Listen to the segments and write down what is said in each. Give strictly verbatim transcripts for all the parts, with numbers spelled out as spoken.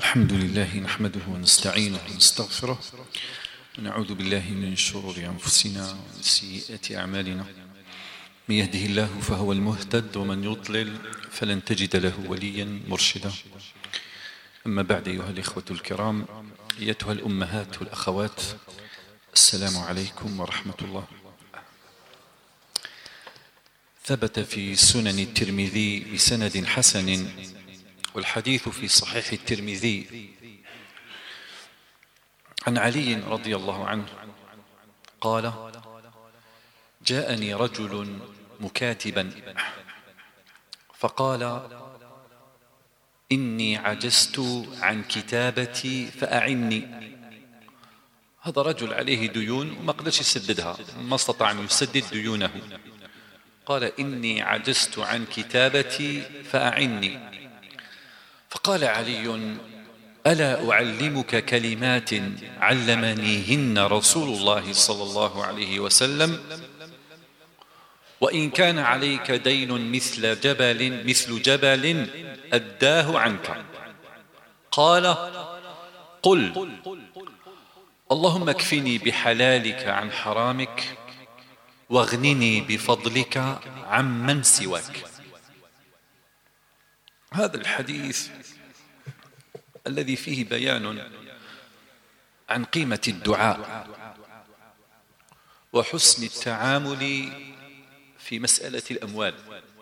الحمد لله نحمده ونستعينه ونستغفره ونعوذ بالله من شرور أنفسنا ومن سيئات أعمالنا. من يهده الله فهو المهتد ومن يضلل فلن تجد له وليا مرشدا. أما بعد، أيها الإخوة الكرام، أيتها الأمهات والأخوات، السلام عليكم ورحمة الله. ثبت في سنن الترمذي بسند حسن، والحديث في صحيح الترمذي، عن علي رضي الله عنه قال: جاءني رجل مكاتبا فقال: إني عجزت عن كتابتي فأعني. هذا رجل عليه ديون وما قدرش يسددها، ما استطاع أن يسدد ديونه، قال: إني عجزت عن كتابتي فأعني. فقال علي: ألا أعلمك كلمات علمنيهن رسول الله صلى الله عليه وسلم، وإن كان عليك دين مثل جبل مثل جبل أداه عنك. قال: قل: اللهم اكفني بحلالك عن حرامك، واغنني بفضلك عمن سواك. هذا الحديث الذي فيه بيان عن قيمة الدعاء وحسن التعامل في مسألة الأموال.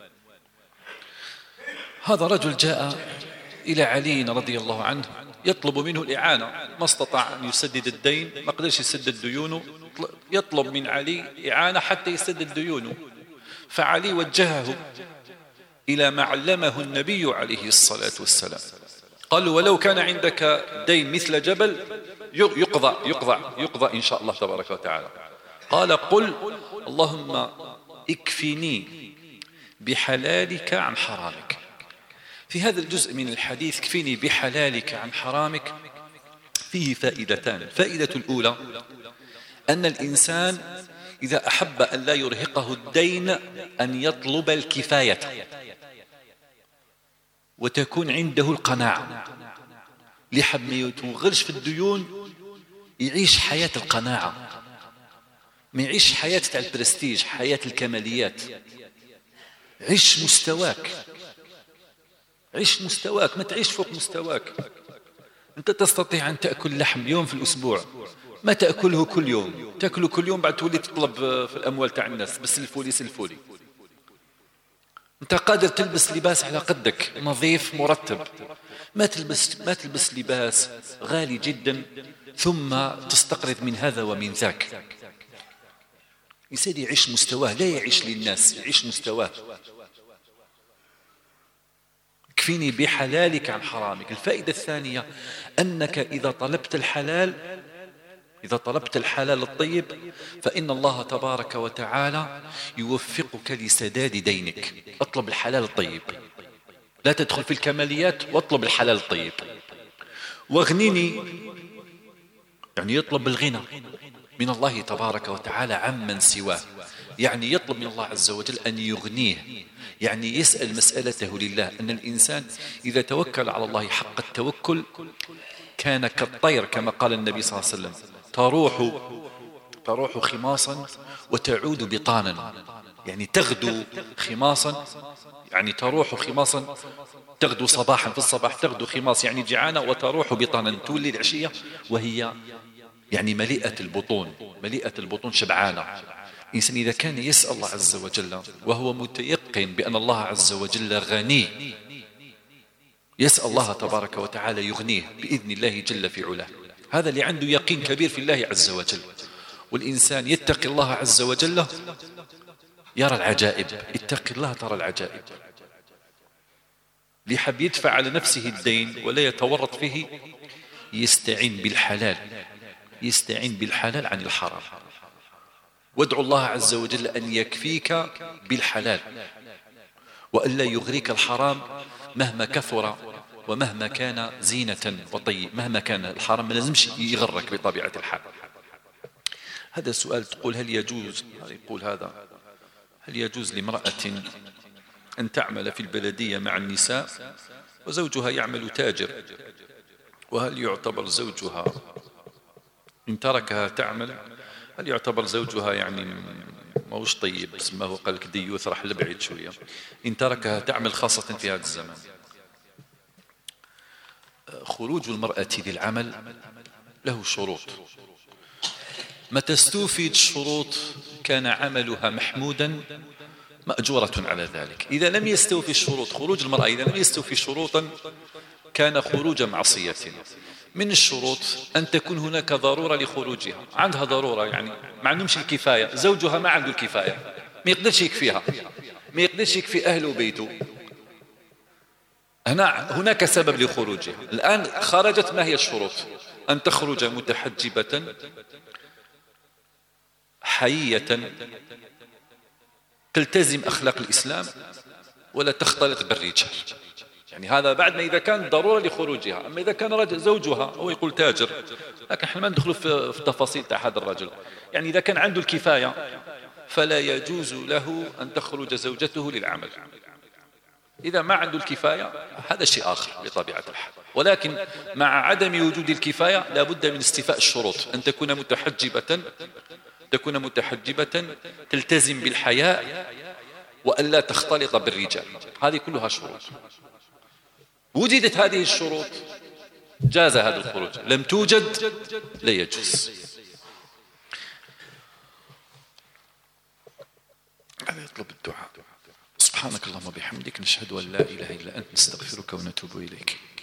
هذا رجل جاء إلى علي رضي الله عنه يطلب منه الإعانة، ما استطاع أن يسدد الدين، ما قدرش يسدد ديونه، يطلب من علي إعانة حتى يسدد ديونه. فعلي وجهه إلى ما علمه النبي عليه الصلاة والسلام، قال: ولو كان عندك دين مثل جبل يقضى يقضى يقضى إن شاء الله تبارك وتعالى. قال: قل: اللهم اكفني بحلالك عن حرامك. في هذا الجزء من الحديث اكفني بحلالك عن حرامك فيه فائدتان. الفائدة الأولى أن الإنسان إذا أحب أن لا يرهقه الدين أن يطلب الكفاية وتكون عنده القناعة، لحب ما يتوغلش في الديون، يعيش حياة القناعة، ما يعيش حياة البرستيج، حياة الكماليات. عيش مستواك، عيش مستواك، ما تعيش فوق مستواك. أنت تستطيع أن تأكل لحم يوم في الأسبوع، ما تأكله كل يوم، تأكله كل يوم بعد تولي تطلب في الأموال تاع الناس، بس سلفولي سلفولي. أنت قادر تلبس لباس على قدك نظيف مرتب، ما تلبس ما تلبس لباس غالي جدا ثم تستقرض من هذا ومن ذاك. يسير يعيش مستواه، لا يعيش للناس، يعيش مستواه. اكفيني بحلالك عن حرامك. الفائدة الثانية أنك إذا طلبت الحلال إذا طلبت الحلال الطيب فإن الله تبارك وتعالى يوفقك لسداد دينك. اطلب الحلال الطيب، لا تدخل في الكماليات، واطلب الحلال الطيب. واغنني، يعني يطلب الغنى من الله تبارك وتعالى عمن سواه، يعني يطلب من الله عز وجل أن يغنيه، يعني يسأل مسألته لله. أن الإنسان إذا توكل على الله حق التوكل كان كالطير، كما قال النبي صلى الله عليه وسلم: تروح تروح خماصا وتعود بطانا. يعني تغدو خماصا، يعني تروح خماصا، تغدو صباحا في الصباح، تغدو خماص يعني جعانة، وتروح بطانا تولي العشية وهي يعني مليئة البطون، مليئة البطون شبعانة. الإنسان إذا كان يسأل الله عز وجل وهو متيقن بأن الله عز وجل غني، يسأل الله تبارك وتعالى يغنيه بإذن الله جل في علاه. هذا اللي عنده يقين كبير في الله عز وجل. والإنسان يتقي الله عز وجل يرى العجائب، اتقي الله ترى العجائب. لحب يدفع على نفسه الدين ولا يتورط فيه، يستعين بالحلال، يستعين بالحلال عن الحرام. وادعو الله عز وجل أن يكفيك بالحلال، وألا يغريك الحرام مهما كثر ومهما كان زينة وطيب. مهما كان الحرام ما لازمش يغرك بطبيعة الحال. هذا السؤال، تقول: هل يجوز، يقول هذا هل يجوز لامرأة أن تعمل في البلدية مع النساء وزوجها يعمل تاجر، وهل يعتبر زوجها إن تركها تعمل هل يعتبر زوجها يعني موش طيب، بس ما هو قال لك ديوث راح لبعيد شوية، إن تركها تعمل خاصة في هذا الزمن؟ خروج المرأة للعمل له شروط، متى استوفيت الشروط كان عملها محمودا مأجورة على ذلك. إذا لم يستوفي الشروط، خروج المرأة إذا لم يستوفي شروطا كان خروج معصية. من الشروط أن تكون هناك ضرورة لخروجها، عندها ضرورة يعني ما عندهمش الكفاية، زوجها ما عنده الكفاية، ما يقدرش يكفيها، ما يقدرش يكفي أهله وبيته، هنا هناك سبب لخروجها. الآن خرجت، ما هي الشروط؟ أن تخرج متحجبة حيية تلتزم أخلاق الإسلام ولا تختلط بالرجال، يعني هذا بعد ما إذا كان ضرورة لخروجها. أما إذا كان رجل زوجها هو يقول تاجر، لكن احنا ما ندخل في التفاصيل تاع هذا الرجل، يعني إذا كان عنده الكفاية فلا يجوز له أن تخرج زوجته للعمل. إذا ما عنده الكفاية هذا شيء آخر بطبيعة الحال، ولكن مع عدم وجود الكفاية لا بد من استيفاء الشروط، أن تكون متحجبة تكون متحجبة تلتزم بالحياء وألا تختلط بالرجال، هذه كلها شروط. وجدت هذه الشروط جاز هذا الخروج، لم توجد لا يجوز. هذا يطلب الدعاء. سبحانك اللهم وبحمدك، نشهد أن لا إله إلا أنت، نستغفرك ونتوب إليك.